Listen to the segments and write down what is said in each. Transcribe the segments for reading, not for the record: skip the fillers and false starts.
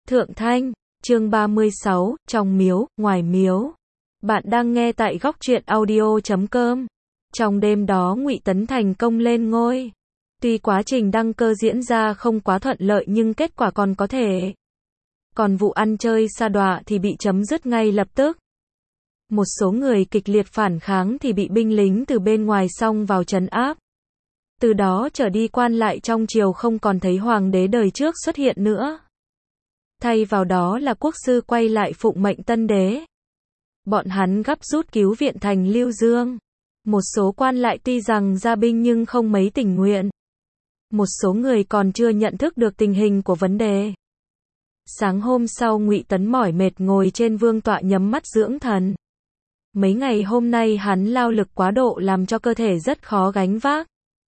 Thượng Thanh, chương 36, trong miếu, ngoài miếu. Bạn đang nghe tại góc truyện audio.com. Trong đêm đó Ngụy Tấn thành công lên ngôi. Tuy quá trình đăng cơ diễn ra không quá thuận lợi nhưng kết quả còn có thể. Còn vụ ăn chơi sa đọa thì bị chấm dứt ngay lập tức. Một số người kịch liệt phản kháng thì bị binh lính từ bên ngoài xông vào trấn áp. Từ đó trở đi quan lại trong triều không còn thấy hoàng đế đời trước xuất hiện nữa. Thay vào đó là quốc sư quay lại phụng mệnh tân đế. Bọn hắn gấp rút cứu viện thành Lưu Dương. Một số quan lại tuy rằng ra binh nhưng không mấy tình nguyện. Một số người còn chưa nhận thức được tình hình của vấn đề. Sáng hôm sau Ngụy Tấn mỏi mệt ngồi trên vương tọa nhắm mắt dưỡng thần. Mấy ngày hôm nay hắn lao lực quá độ làm cho cơ thể rất khó gánh vác.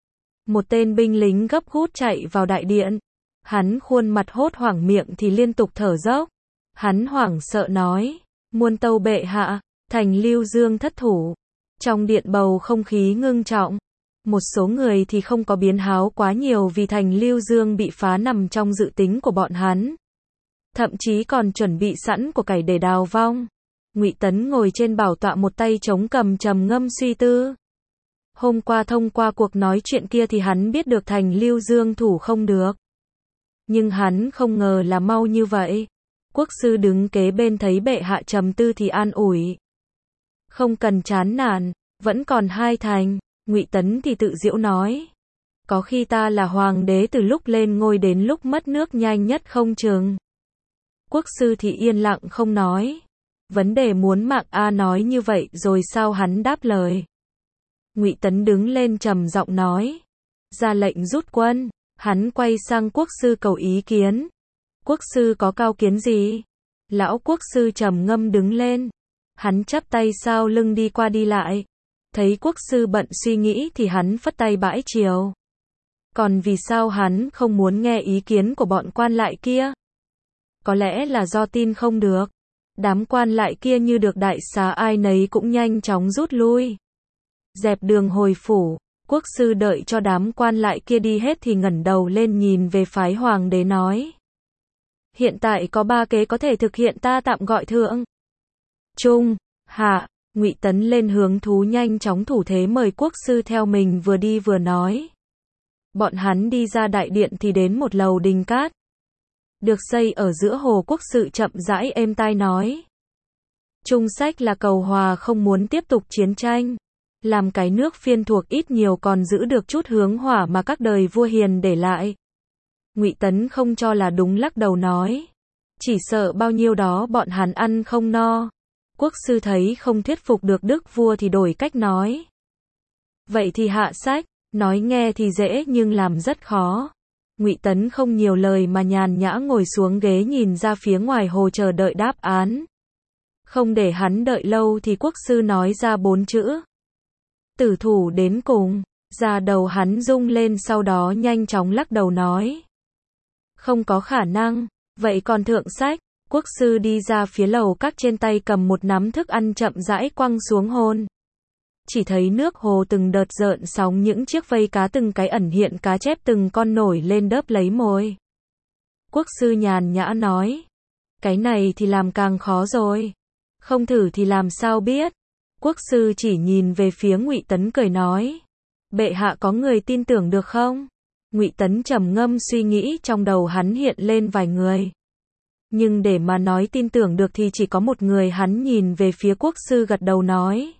Một tên binh lính gấp gút chạy vào đại điện. Hắn khuôn mặt hốt hoảng miệng thì liên tục thở dốc. Hắn hoảng sợ nói, muôn tâu bệ hạ, thành Lưu Dương thất thủ. Trong điện bầu không khí ngưng trọng. Một số người thì không có biến háo quá nhiều vì thành Lưu Dương bị phá nằm trong dự tính của bọn hắn. Thậm chí còn chuẩn bị sẵn của cải để đào vong. Ngụy Tấn ngồi trên bảo tọa một tay chống cầm trầm ngâm suy tư. Hôm qua thông qua cuộc nói chuyện kia thì hắn biết được thành Lưu Dương thủ không được. Nhưng hắn không ngờ là mau như vậy. Quốc sư đứng kế bên thấy bệ hạ trầm tư thì an ủi. Không cần chán nản, vẫn còn 2 thành. Ngụy Tấn thì tự giễu nói. Có khi ta là hoàng đế từ lúc lên ngôi đến lúc mất nước nhanh nhất không chừng. Quốc sư thì yên lặng không nói. Vấn đề muốn mạng a nói như vậy rồi sao hắn đáp lời. Ngụy Tấn đứng lên trầm giọng nói. Ra lệnh rút quân. Hắn quay sang quốc sư cầu ý kiến. Quốc sư có cao kiến gì? Lão quốc sư trầm ngâm đứng lên. Hắn chắp tay sau lưng đi qua đi lại. Thấy quốc sư bận suy nghĩ thì hắn phất tay bãi chiều. Còn vì sao hắn không muốn nghe ý kiến của bọn quan lại kia? Có lẽ là do tin không được. Đám quan lại kia như được đại xá ai nấy cũng nhanh chóng rút lui. Dẹp đường hồi phủ. Quốc sư đợi cho đám quan lại kia đi hết thì ngẩng đầu lên nhìn về phái hoàng đế nói. Hiện tại có 3 kế có thể thực hiện ta tạm gọi thượng. Trung, hạ, Ngụy Tấn lên hướng thú nhanh chóng thủ thế mời quốc sư theo mình vừa đi vừa nói. Bọn hắn đi ra đại điện thì đến một lầu đình cát. Được xây ở giữa hồ quốc sự chậm rãi êm tai nói. Trung sách là cầu hòa không muốn tiếp tục chiến tranh. Làm cái nước phiên thuộc ít nhiều còn giữ được chút hướng hỏa mà các đời vua hiền để lại. Ngụy Tấn không cho là đúng lắc đầu nói. Chỉ sợ bao nhiêu đó bọn hắn ăn không no. Quốc sư thấy không thuyết phục được đức vua thì đổi cách nói. Vậy thì hạ sách, nói nghe thì dễ nhưng làm rất khó. Ngụy Tấn không nhiều lời mà nhàn nhã ngồi xuống ghế nhìn ra phía ngoài hồ chờ đợi đáp án. Không để hắn đợi lâu thì quốc sư nói ra 4 chữ. Tử thủ đến cùng. Da đầu hắn rung lên sau đó nhanh chóng lắc đầu nói. Không có khả năng. Vậy còn thượng sách? Quốc sư đi ra phía lầu các trên tay cầm một nắm thức ăn chậm rãi quăng xuống hôn. Chỉ thấy nước hồ từng đợt rợn sóng những chiếc vây cá từng cái ẩn hiện cá chép từng con nổi lên đớp lấy mồi. Quốc sư nhàn nhã nói. Cái này thì làm càng khó rồi. Không thử thì làm sao biết. Quốc sư chỉ nhìn về phía Ngụy Tấn cười nói. Bệ hạ có người tin tưởng được không? Ngụy Tấn trầm ngâm suy nghĩ trong đầu hắn hiện lên vài người. Nhưng để mà nói tin tưởng được thì chỉ có một người hắn nhìn về phía quốc sư gật đầu nói.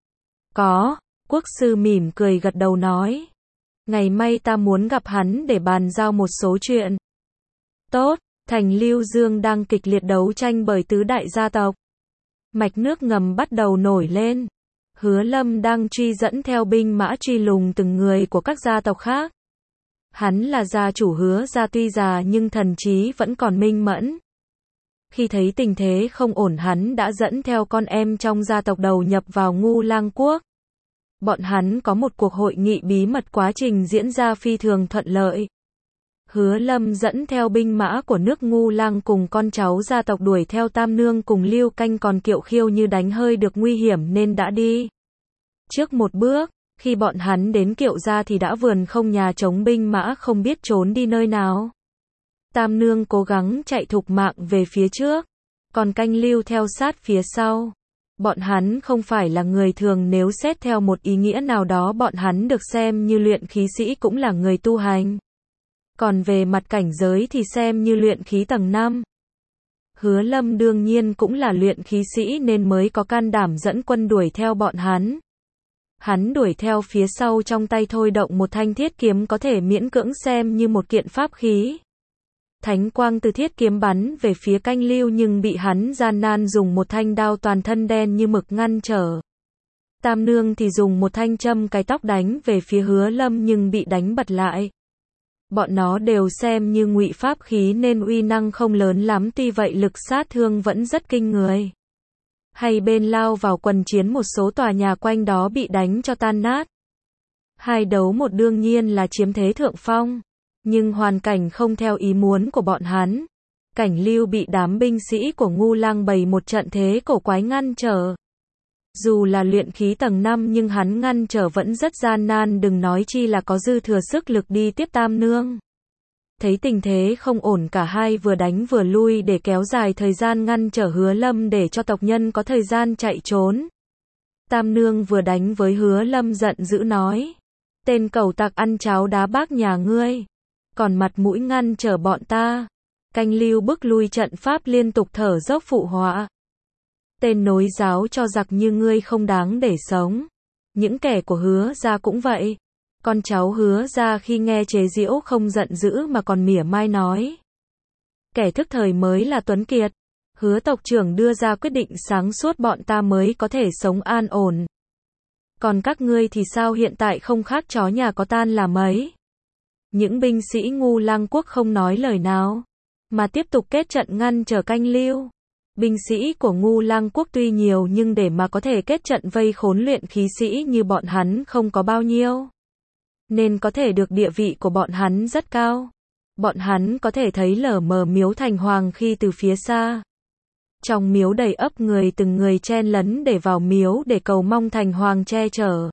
Có, quốc sư mỉm cười gật đầu nói. Ngày mai ta muốn gặp hắn để bàn giao một số chuyện. Tốt, thành Lưu Dương đang kịch liệt đấu tranh bởi tứ đại gia tộc. Mạch nước ngầm bắt đầu nổi lên. Hứa Lâm đang truy dẫn theo binh mã truy lùng từng người của các gia tộc khác. Hắn là gia chủ Hứa gia tuy già nhưng thần trí vẫn còn minh mẫn. Khi thấy tình thế không ổn hắn đã dẫn theo con em trong gia tộc đầu nhập vào Ngu Lang quốc. Bọn hắn có một cuộc hội nghị bí mật quá trình diễn ra phi thường thuận lợi. Hứa Lâm dẫn theo binh mã của nước Ngu Lang cùng con cháu gia tộc đuổi theo Tam Nương cùng Lưu Canh còn Kiệu Khiêu như đánh hơi được nguy hiểm nên đã đi. Trước một bước, khi bọn hắn đến Kiệu gia thì đã vườn không nhà chống binh mã không biết trốn đi nơi nào. Tam Nương cố gắng chạy thục mạng về phía trước, còn Canh Lưu theo sát phía sau. Bọn hắn không phải là người thường, nếu xét theo một ý nghĩa nào đó bọn hắn được xem như luyện khí sĩ cũng là người tu hành. Còn về mặt cảnh giới thì xem như luyện khí tầng 5. Hứa Lâm đương nhiên cũng là luyện khí sĩ nên mới có can đảm dẫn quân đuổi theo bọn hắn. Hắn đuổi theo phía sau trong tay thôi động một thanh thiết kiếm có thể miễn cưỡng xem như một kiện pháp khí. Thánh quang từ thiết kiếm bắn về phía Canh Lưu nhưng bị hắn gian nan dùng một thanh đao toàn thân đen như mực ngăn trở. Tam Nương thì dùng một thanh châm cái tóc đánh về phía Hứa Lâm nhưng bị đánh bật lại. Bọn nó đều xem như ngụy pháp khí nên uy năng không lớn lắm, tuy vậy lực sát thương vẫn rất kinh người. Hai bên lao vào quần chiến, một số tòa nhà quanh đó bị đánh cho tan nát. 2 đấu 1 đương nhiên là chiếm thế thượng phong, nhưng hoàn cảnh không theo ý muốn của bọn hắn. Cảnh Lưu bị đám binh sĩ của Ngu Lang bày một trận thế cổ quái ngăn trở. Dù là luyện khí tầng 5 nhưng hắn ngăn trở vẫn rất gian nan, đừng nói chi là có dư thừa sức lực đi tiếp Tam Nương. Thấy tình thế không ổn, cả hai vừa đánh vừa lui để kéo dài thời gian ngăn trở Hứa Lâm để cho tộc nhân có thời gian chạy trốn. Tam Nương vừa đánh với Hứa Lâm giận dữ nói: tên cẩu tặc ăn cháo đá bác nhà ngươi, còn mặt mũi ngăn trở bọn ta. Canh Lưu bức lui trận pháp liên tục thở dốc phụ họa: tên nối giáo cho giặc như ngươi không đáng để sống. Những kẻ của Hứa gia cũng vậy. Con cháu Hứa gia khi nghe chế giễu không giận dữ mà còn mỉa mai nói: kẻ thức thời mới là tuấn kiệt. Hứa tộc trưởng đưa ra quyết định sáng suốt, bọn ta mới có thể sống an ổn. Còn các ngươi thì sao, hiện tại không khác chó nhà có tan là mấy. Những binh sĩ Ngu Lang quốc không nói lời nào, mà tiếp tục kết trận ngăn trở Canh Lưu. Binh sĩ của Ngu Lang quốc tuy nhiều nhưng để mà có thể kết trận vây khốn luyện khí sĩ như bọn hắn không có bao nhiêu. Nên có thể được địa vị của bọn hắn rất cao. Bọn hắn có thể thấy lờ mờ miếu Thành Hoàng khi từ phía xa. Trong miếu đầy ắp người, từng người chen lấn để vào miếu để cầu mong Thành Hoàng che chở.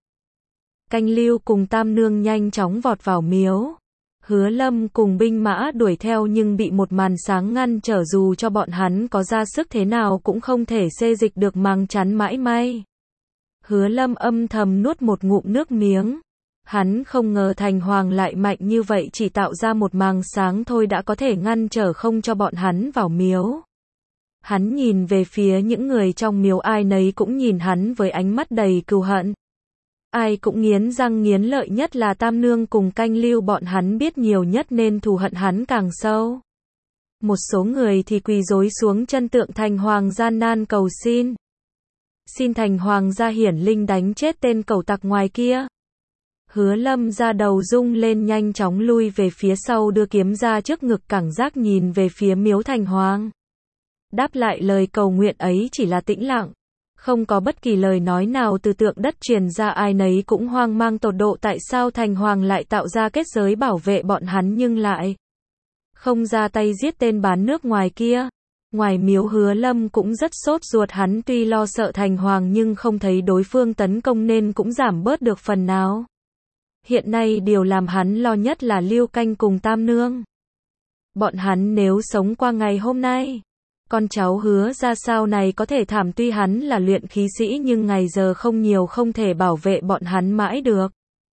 Canh Lưu cùng Tam Nương nhanh chóng vọt vào miếu. Hứa Lâm cùng binh mã đuổi theo nhưng bị một màn sáng ngăn trở, dù cho bọn hắn có ra sức thế nào cũng không thể xê dịch được màng chắn mãi may. Hứa Lâm âm thầm nuốt một ngụm nước miếng. Hắn không ngờ Thành Hoàng lại mạnh như vậy, chỉ tạo ra một màng sáng thôi đã có thể ngăn trở không cho bọn hắn vào miếu. Hắn nhìn về phía những người trong miếu, ai nấy cũng nhìn hắn với ánh mắt đầy cừu hận. Ai cũng nghiến răng nghiến lợi, nhất là Tam Nương cùng Canh Lưu, bọn hắn biết nhiều nhất nên thù hận hắn càng sâu. Một số người thì quỳ rối xuống chân tượng Thành Hoàng gian nan cầu xin. Xin Thành Hoàng ra hiển linh đánh chết tên cẩu tặc ngoài kia. Hứa Lâm ra đầu rung lên, nhanh chóng lui về phía sau, đưa kiếm ra trước ngực, cảm giác nhìn về phía miếu Thành Hoàng. Đáp lại lời cầu nguyện ấy chỉ là tĩnh lặng. Không có bất kỳ lời nói nào từ tượng đất truyền ra, ai nấy cũng hoang mang tột độ, tại sao Thành Hoàng lại tạo ra kết giới bảo vệ bọn hắn nhưng lại không ra tay giết tên bán nước ngoài kia. Ngoài miếu Hứa Lâm cũng rất sốt ruột, hắn tuy lo sợ Thành Hoàng nhưng không thấy đối phương tấn công nên cũng giảm bớt được phần nào. Hiện nay điều làm hắn lo nhất là Lưu Canh cùng Tam Nương. Bọn hắn nếu sống qua ngày hôm nay, con cháu Hứa ra sau này có thể thảm, tuy hắn là luyện khí sĩ nhưng ngày giờ không nhiều, không thể bảo vệ bọn hắn mãi được.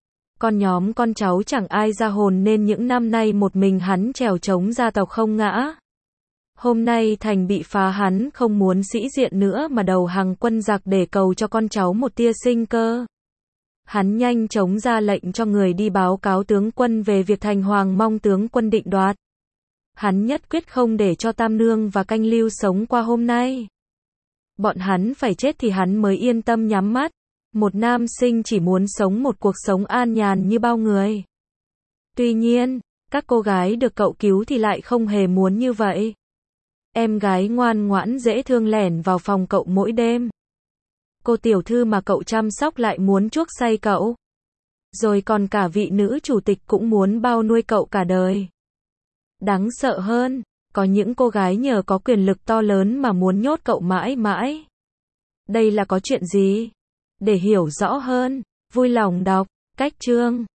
Nhóm con cháu chẳng ai ra hồn nên những năm nay một mình hắn trèo chống gia tộc không ngã. Hôm nay thành bị phá, hắn không muốn sĩ diện nữa mà đầu hàng quân giặc để cầu cho con cháu một tia sinh cơ. Hắn nhanh chóng ra lệnh cho người đi báo cáo tướng quân về việc Thành Hoàng mong tướng quân định đoạt. Hắn nhất quyết không để cho Tam Nương và Canh Lưu sống qua hôm nay. Bọn hắn phải chết thì hắn mới yên tâm nhắm mắt. Một nam sinh chỉ muốn sống một cuộc sống an nhàn như bao người. Tuy nhiên, các cô gái được cậu cứu thì lại không hề muốn như vậy. Em gái ngoan ngoãn dễ thương lẻn vào phòng cậu mỗi đêm. Cô tiểu thư mà cậu chăm sóc lại muốn chuốc say cậu. Rồi còn cả vị nữ chủ tịch cũng muốn bao nuôi cậu cả đời. Đáng sợ hơn, có những cô gái nhờ có quyền lực to lớn mà muốn nhốt cậu mãi mãi. Đây là có chuyện gì? Để hiểu rõ hơn, vui lòng đọc cách chương